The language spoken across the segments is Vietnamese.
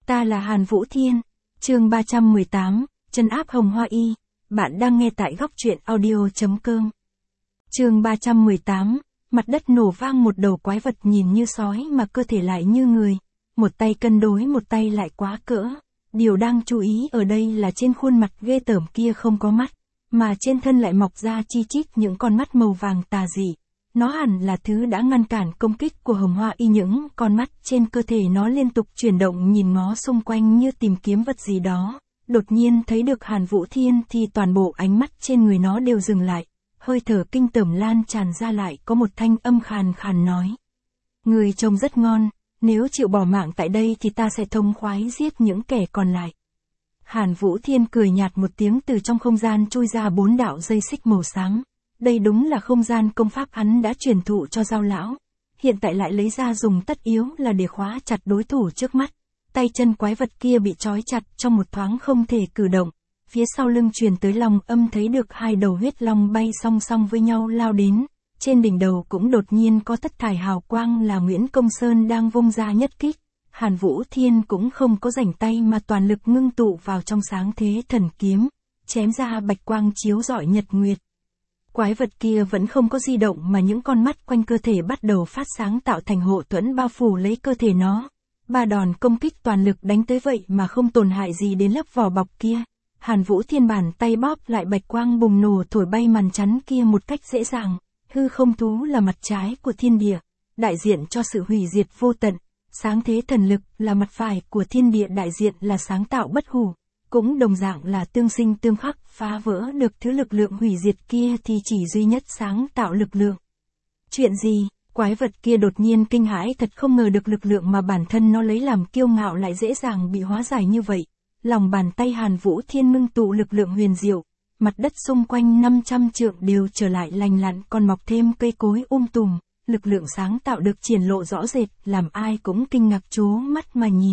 Ta là Hàn Vũ Thiên. Chương 318, trấn áp Hồng Hoa Y. Bạn đang nghe tại góc truyện audio.com. Chương 318, mặt đất nổ vang, một đầu quái vật nhìn như sói mà cơ thể lại như người. Một tay cân đối, một tay lại quá cỡ. Điều đang chú ý ở đây là trên khuôn mặt ghê tởm kia không có mắt, mà trên thân lại mọc ra chi chít những con mắt màu vàng tà dị. Nó hẳn là thứ đã ngăn cản công kích của Hồng Hoa Y. Những con mắt trên cơ thể nó liên tục chuyển động nhìn ngó xung quanh như tìm kiếm vật gì đó. Đột nhiên thấy được Hàn Vũ Thiên thì toàn bộ ánh mắt trên người nó đều dừng lại. Hơi thở kinh tởm lan tràn ra, lại có một thanh âm khàn khàn nói: Người trông rất ngon, nếu chịu bỏ mạng tại đây thì ta sẽ thống khoái giết những kẻ còn lại. Hàn Vũ Thiên cười nhạt một tiếng, từ trong không gian chui ra 4 đạo dây xích màu xám. Đây đúng là không gian công pháp hắn đã truyền thụ cho Dao lão, hiện tại lại lấy ra dùng, tất yếu là để khóa chặt đối thủ trước mắt. Tay chân quái vật kia bị trói chặt trong một thoáng không thể cử động. Phía sau lưng truyền tới long âm, thấy được 2 đầu huyết long bay song song với nhau lao đến. Trên đỉnh đầu cũng đột nhiên có thất thải hào quang, là Nguyễn Công Sơn đang vung ra nhất kích. Hàn Vũ Thiên cũng không có rảnh tay mà toàn lực ngưng tụ vào trong sáng thế thần kiếm, chém ra bạch quang chiếu rọi nhật nguyệt. Quái vật kia vẫn không có di động, mà những con mắt quanh cơ thể bắt đầu phát sáng, tạo thành hộ thuẫn bao phủ lấy cơ thể nó. 3 đòn công kích toàn lực đánh tới vậy mà không tổn hại gì đến lớp vỏ bọc kia. Hàn Vũ Thiên bàn tay bóp lại, bạch quang bùng nổ thổi bay màn chắn kia một cách dễ dàng. Hư không thú là mặt trái của thiên địa, đại diện cho sự hủy diệt vô tận. Sáng thế thần lực là mặt phải của thiên địa, đại diện là sáng tạo bất hủ. Cũng đồng dạng là tương sinh tương khắc, phá vỡ được thứ lực lượng hủy diệt kia thì chỉ duy nhất sáng tạo lực lượng. Chuyện gì? Quái vật kia đột nhiên kinh hãi, thật không ngờ được lực lượng mà bản thân nó lấy làm kiêu ngạo lại dễ dàng bị hóa giải như vậy. Lòng bàn tay Hàn Vũ Thiên ngưng tụ lực lượng huyền diệu, mặt đất xung quanh 500 trượng đều trở lại lành lặn, còn mọc thêm cây cối tùm. Lực lượng sáng tạo được triển lộ rõ rệt, làm ai cũng kinh ngạc trố mắt mà nhìn.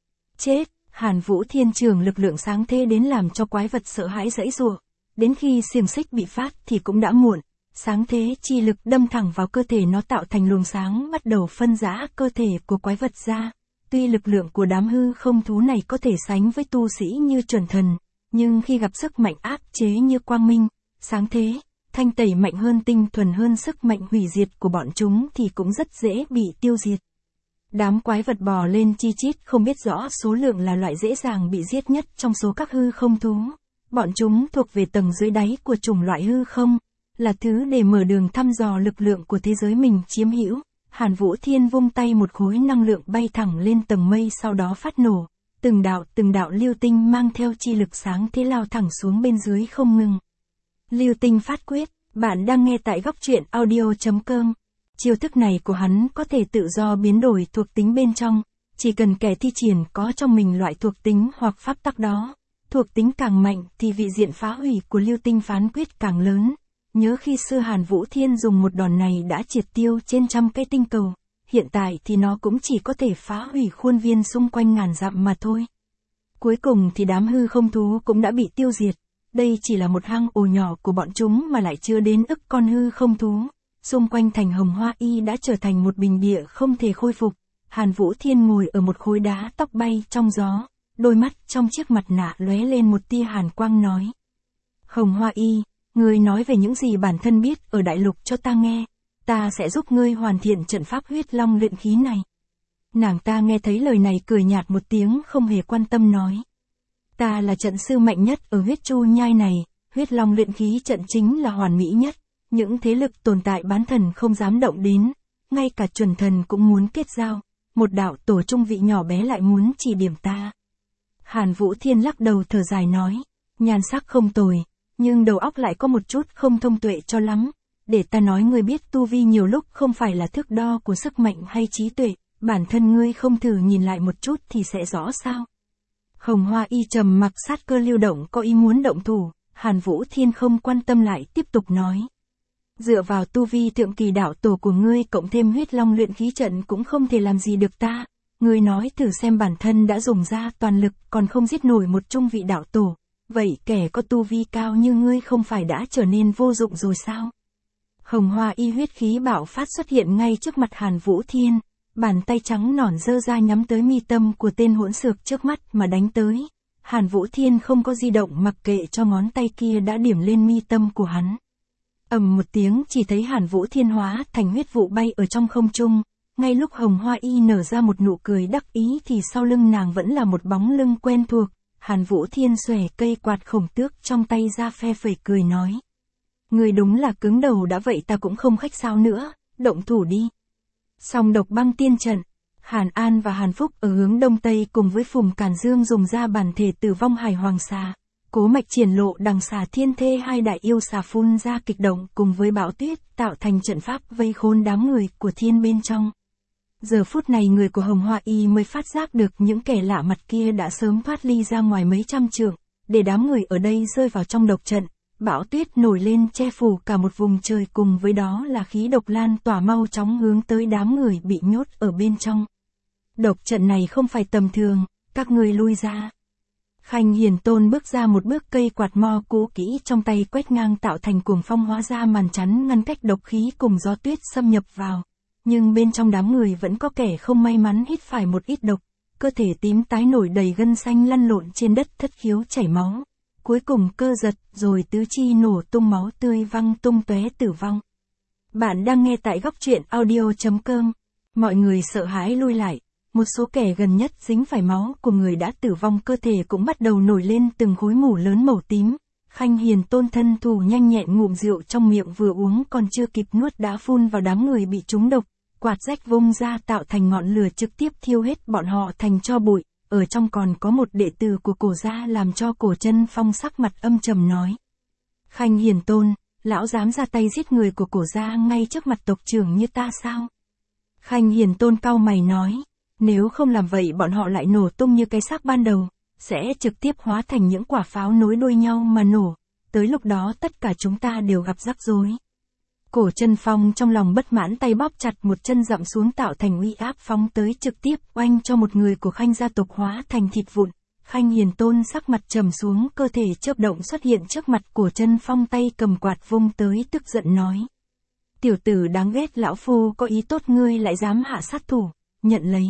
Chết! Hàn Vũ Thiên trường lực lượng sáng thế đến làm cho quái vật sợ hãi giãy giụa. Đến khi xiềng xích bị phát thì cũng đã muộn. Sáng thế chi lực đâm thẳng vào cơ thể nó, tạo thành luồng sáng bắt đầu phân rã cơ thể của quái vật ra. Tuy lực lượng của đám hư không thú này có thể sánh với tu sĩ như chuẩn thần, nhưng khi gặp sức mạnh áp chế như quang minh, sáng thế, thanh tẩy mạnh hơn, tinh thuần hơn sức mạnh hủy diệt của bọn chúng thì cũng rất dễ bị tiêu diệt. Đám quái vật bò lên chi chít, không biết rõ số lượng, là loại dễ dàng bị giết nhất trong số các hư không thú. Bọn chúng thuộc về tầng dưới đáy của chủng loại hư không, là thứ để mở đường thăm dò lực lượng của thế giới mình chiếm hữu. Hàn Vũ Thiên vung tay, một khối năng lượng bay thẳng lên tầng mây, sau đó phát nổ. Từng đạo lưu tinh mang theo chi lực sáng thế lao thẳng xuống bên dưới không ngừng. Lưu tinh phát quyết, bạn đang nghe tại góc truyện audio.com. Chiêu thức này của hắn có thể tự do biến đổi thuộc tính bên trong, chỉ cần kẻ thi triển có trong mình loại thuộc tính hoặc pháp tắc đó. Thuộc tính càng mạnh thì vị diện phá hủy của lưu tinh phán quyết càng lớn. Nhớ khi xưa Hàn Vũ Thiên dùng một đòn này đã triệt tiêu trên trăm cái tinh cầu, hiện tại thì nó cũng chỉ có thể phá hủy khuôn viên xung quanh ngàn dặm mà thôi. Cuối cùng thì đám hư không thú cũng đã bị tiêu diệt. Đây chỉ là một hang ổ nhỏ của bọn chúng mà lại chưa đến ức con hư không thú. Xung quanh thành Hồng Hoa Y đã trở thành một bình địa không thể khôi phục. Hàn Vũ Thiên ngồi ở một khối đá, tóc bay trong gió, đôi mắt trong chiếc mặt nạ lóe lên một tia hàn quang, nói: Hồng Hoa Y, ngươi nói về những gì bản thân biết ở đại lục cho ta nghe, ta sẽ giúp ngươi hoàn thiện trận pháp huyết long luyện khí này. Nàng ta nghe thấy lời này cười nhạt một tiếng, không hề quan tâm, nói: Ta là trận sư mạnh nhất ở huyết chu nhai này, huyết long luyện khí trận chính là hoàn mỹ nhất. Những thế lực tồn tại bán thần không dám động đến, ngay cả chuẩn thần cũng muốn kết giao, một đạo tổ trung vị nhỏ bé lại muốn chỉ điểm ta. Hàn Vũ Thiên lắc đầu thở dài nói: Nhan sắc không tồi, nhưng đầu óc lại có một chút không thông tuệ cho lắm. Để ta nói ngươi biết, tu vi nhiều lúc không phải là thước đo của sức mạnh hay trí tuệ, bản thân ngươi không thử nhìn lại một chút thì sẽ rõ sao. Hồng Hoa Y trầm mặc, sát cơ lưu động, có ý muốn động thủ. Hàn Vũ Thiên không quan tâm, lại tiếp tục nói: Dựa vào tu vi thượng kỳ đạo tổ của ngươi cộng thêm huyết long luyện khí trận cũng không thể làm gì được ta. Ngươi nói thử xem, bản thân đã dùng ra toàn lực còn không giết nổi một trung vị đạo tổ. Vậy kẻ có tu vi cao như ngươi không phải đã trở nên vô dụng rồi sao? Hồng Hoa Y huyết khí bạo phát xuất hiện ngay trước mặt Hàn Vũ Thiên. bàn tay trắng nõn giơ ra nhắm tới mi tâm của tên hỗn xược trước mắt mà đánh tới. Hàn Vũ Thiên không có di động mặc kệ cho ngón tay kia đã điểm lên mi tâm của hắn. Ầm một tiếng chỉ thấy Hàn Vũ Thiên hóa thành huyết vụ bay ở trong không trung, ngay lúc Hồng Hoa Y nở ra một nụ cười đắc ý thì sau lưng nàng vẫn là một bóng lưng quen thuộc. Hàn Vũ Thiên xòe cây quạt khổng tước trong tay ra phe phẩy cười nói. Người đúng là cứng đầu đã vậy ta cũng không khách sáo nữa, động thủ đi. Song độc băng tiên trận, Hàn An và Hàn Phúc ở hướng đông tây cùng với Phùng Càn Dương dùng ra bản thể tử vong hải hoàng xà. Cố Mạch triển lộ đằng xà thiên thê hai đại yêu xà phun ra kịch động cùng với bão tuyết tạo thành trận pháp vây khốn đám người của thiên bên trong. Giờ phút này người của Hồng Hoa Y mới phát giác được những kẻ lạ mặt kia đã sớm thoát ly ra ngoài mấy trăm trượng, để đám người ở đây rơi vào trong độc trận. Bão tuyết nổi lên che phủ cả một vùng trời cùng với đó là khí độc lan tỏa mau chóng hướng tới đám người bị nhốt ở bên trong. Độc trận này không phải tầm thường, các ngươi lui ra. Khanh Hiền Tôn bước ra một bước, cây quạt mo cũ kỹ trong tay quét ngang tạo thành cuồng phong hóa ra màn chắn ngăn cách độc khí cùng gió tuyết xâm nhập vào. Nhưng bên trong đám người vẫn có kẻ không may mắn hít phải một ít độc, cơ thể tím tái nổi đầy gân xanh lăn lộn trên đất thất khiếu chảy máu. Cuối cùng cơ giật rồi tứ chi nổ tung máu tươi văng tung tóe tử vong. Bạn đang nghe tại góc truyện audio.com. Mọi người sợ hãi lui lại. Một số kẻ gần nhất dính phải máu của người đã tử vong, cơ thể cũng bắt đầu nổi lên từng khối mủ lớn màu tím. Khanh Hiền Tôn thân thủ nhanh nhẹn ngụm rượu trong miệng vừa uống còn chưa kịp nuốt đã phun vào đám người bị trúng độc. Quạt rách vung ra tạo thành ngọn lửa trực tiếp thiêu hết bọn họ thành tro bụi. Ở trong còn có một đệ tử của Cổ gia làm cho Cổ Chân Phong sắc mặt âm trầm nói. Khanh Hiền Tôn, lão dám ra tay giết người của Cổ gia ngay trước mặt tộc trưởng như ta sao? Khanh Hiền Tôn cau mày nói. Nếu không làm vậy bọn họ lại nổ tung như cái xác ban đầu, sẽ trực tiếp hóa thành những quả pháo nối đuôi nhau mà nổ. Tới lúc đó tất cả chúng ta đều gặp rắc rối. Cổ Chân Phong trong lòng bất mãn tay bóp chặt một chân dậm xuống tạo thành uy áp phóng tới trực tiếp oanh cho một người của Khanh gia tộc hóa thành thịt vụn. Khanh Hiền Tôn sắc mặt trầm xuống, cơ thể chớp động xuất hiện trước mặt Cổ Chân Phong, tay cầm quạt vung tới tức giận nói. Tiểu tử đáng ghét, lão phu có ý tốt ngươi lại dám hạ sát thủ, nhận lấy.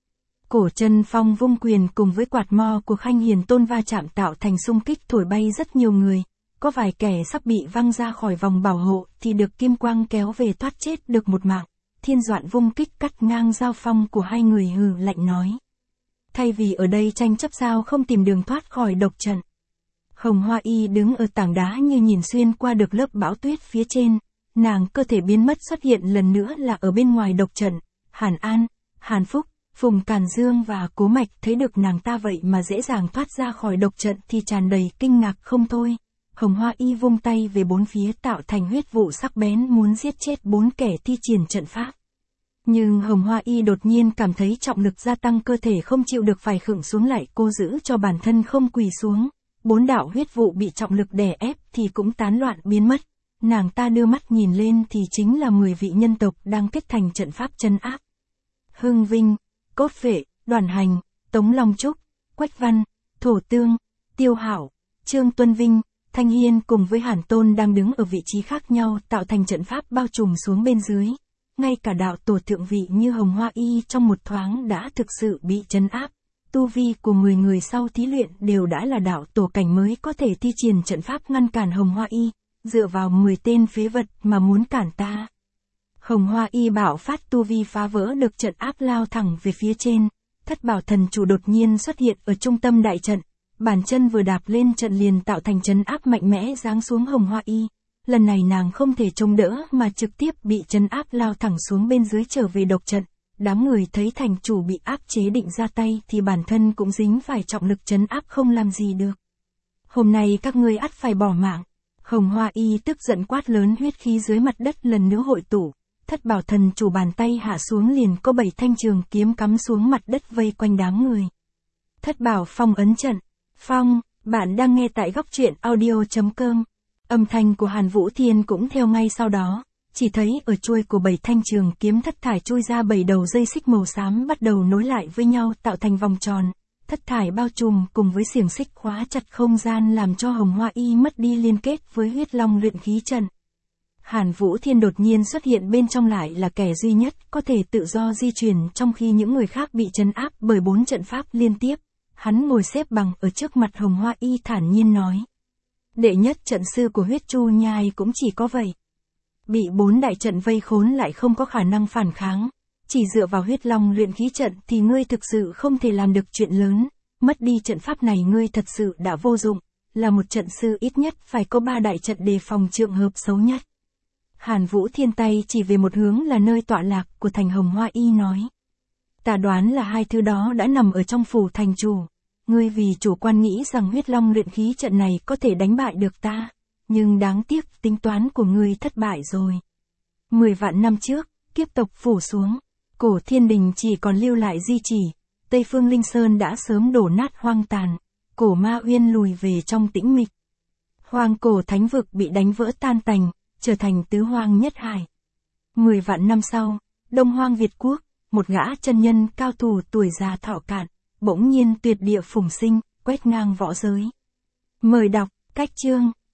Cổ Chân Phong vung quyền cùng với quạt mo của Khanh Hiền Tôn va chạm tạo thành xung kích thổi bay rất nhiều người. Có vài kẻ sắp bị văng ra khỏi vòng bảo hộ thì được kim quang kéo về thoát chết được một mạng. Thiên Doạn vung kích cắt ngang giao phong của hai người hừ lạnh nói. Thay vì ở đây tranh chấp sao không tìm đường thoát khỏi độc trận. Hồng Hoa Y đứng ở tảng đá như nhìn xuyên qua được lớp bão tuyết phía trên. Nàng cơ thể biến mất xuất hiện lần nữa là ở bên ngoài độc trận. Hàn An, Hàn Phúc, Phùng Càn Dương và Cố Mạch thấy được nàng ta vậy mà dễ dàng thoát ra khỏi độc trận thì tràn đầy kinh ngạc không thôi. Hồng Hoa Y vung tay về bốn phía tạo thành huyết vụ sắc bén muốn giết chết bốn kẻ thi triển trận pháp. Nhưng Hồng Hoa Y đột nhiên cảm thấy trọng lực gia tăng, cơ thể không chịu được phải khựng xuống lại, cô giữ cho bản thân không quỳ xuống. Bốn đạo huyết vụ bị trọng lực đè ép thì cũng tán loạn biến mất. Nàng ta đưa mắt nhìn lên thì chính là 10 vị nhân tộc đang kết thành trận pháp trấn áp. Hưng Vinh, Cốt Phệ, Đoàn Hành, Tống Long Trúc, Quách Văn, Thổ Tương, Tiêu Hảo, Trương Tuân Vinh, Thanh Hiên cùng với Hàn Tôn đang đứng ở vị trí khác nhau tạo thành trận pháp bao trùm xuống bên dưới. Ngay cả đạo tổ thượng vị như Hồng Hoa Y trong một thoáng đã thực sự bị trấn áp. Tu vi của 10 người sau thí luyện đều đã là đạo tổ cảnh mới có thể thi triển trận pháp ngăn cản Hồng Hoa Y. Dựa vào 10 tên phế vật mà muốn cản ta. Hồng Hoa Y bạo phát tu vi phá vỡ được trận áp lao thẳng về phía trên. Thất Bảo Thần Chủ đột nhiên xuất hiện ở trung tâm đại trận. Bàn chân vừa đạp lên trận liền tạo thành trấn áp mạnh mẽ giáng xuống Hồng Hoa Y. Lần này nàng không thể chống đỡ mà trực tiếp bị trấn áp lao thẳng xuống bên dưới trở về độc trận. Đám người thấy thành chủ bị áp chế định ra tay thì bản thân cũng dính phải trọng lực trấn áp không làm gì được. Hôm nay các ngươi ắt phải bỏ mạng. Hồng Hoa Y tức giận quát lớn, huyết khí dưới mặt đất lần nữa hội tụ. Thất Bảo Thần Chủ bàn tay hạ xuống liền có 7 thanh trường kiếm cắm xuống mặt đất vây quanh đám người. Thất Bảo phong ấn trận. Phong, bạn đang nghe tại góc truyện audio.com. Âm thanh của Hàn Vũ Thiên cũng theo ngay sau đó. Chỉ thấy ở chuôi của 7 thanh trường kiếm thất thải chui ra 7 đầu dây xích màu xám bắt đầu nối lại với nhau tạo thành vòng tròn. Thất thải bao trùm cùng với xiềng xích khóa chặt không gian làm cho Hồng Hoa Y mất đi liên kết với huyết long luyện khí trận. Hàn Vũ Thiên đột nhiên xuất hiện bên trong lại là kẻ duy nhất có thể tự do di chuyển trong khi những người khác bị trấn áp bởi 4 trận pháp liên tiếp. Hắn ngồi xếp bằng ở trước mặt Hồng Hoa Y thản nhiên nói. Đệ nhất trận sư của huyết chu nhai cũng chỉ có vậy. Bị 4 đại trận vây khốn lại không có khả năng phản kháng. Chỉ dựa vào huyết long luyện khí trận thì ngươi thực sự không thể làm được chuyện lớn. Mất đi trận pháp này ngươi thật sự đã vô dụng. Là một trận sư ít nhất phải có 3 đại trận đề phòng trường hợp xấu nhất. Hàn Vũ Thiên tay chỉ về một hướng là nơi tọa lạc của thành Hồng Hoa Y nói. Ta đoán là 2 thứ đó đã nằm ở trong phủ thành chủ. Ngươi vì chủ quan nghĩ rằng huyết long luyện khí trận này có thể đánh bại được ta. Nhưng đáng tiếc tính toán của ngươi thất bại rồi. 10 vạn năm trước, kiếp tộc phủ xuống. Cổ thiên đình chỉ còn lưu lại di chỉ. Tây phương Linh Sơn đã sớm đổ nát hoang tàn. Cổ Ma Uyên lùi về trong tĩnh mịch. Hoang cổ thánh vực bị đánh vỡ tan tành, trở thành tứ hoang nhất hải. 10 vạn năm sau, Đông Hoang Việt Quốc, một gã chân nhân cao thủ tuổi già thọ cạn, bỗng nhiên tuyệt địa phùng sinh, quét ngang võ giới. Mời đọc, cách chương.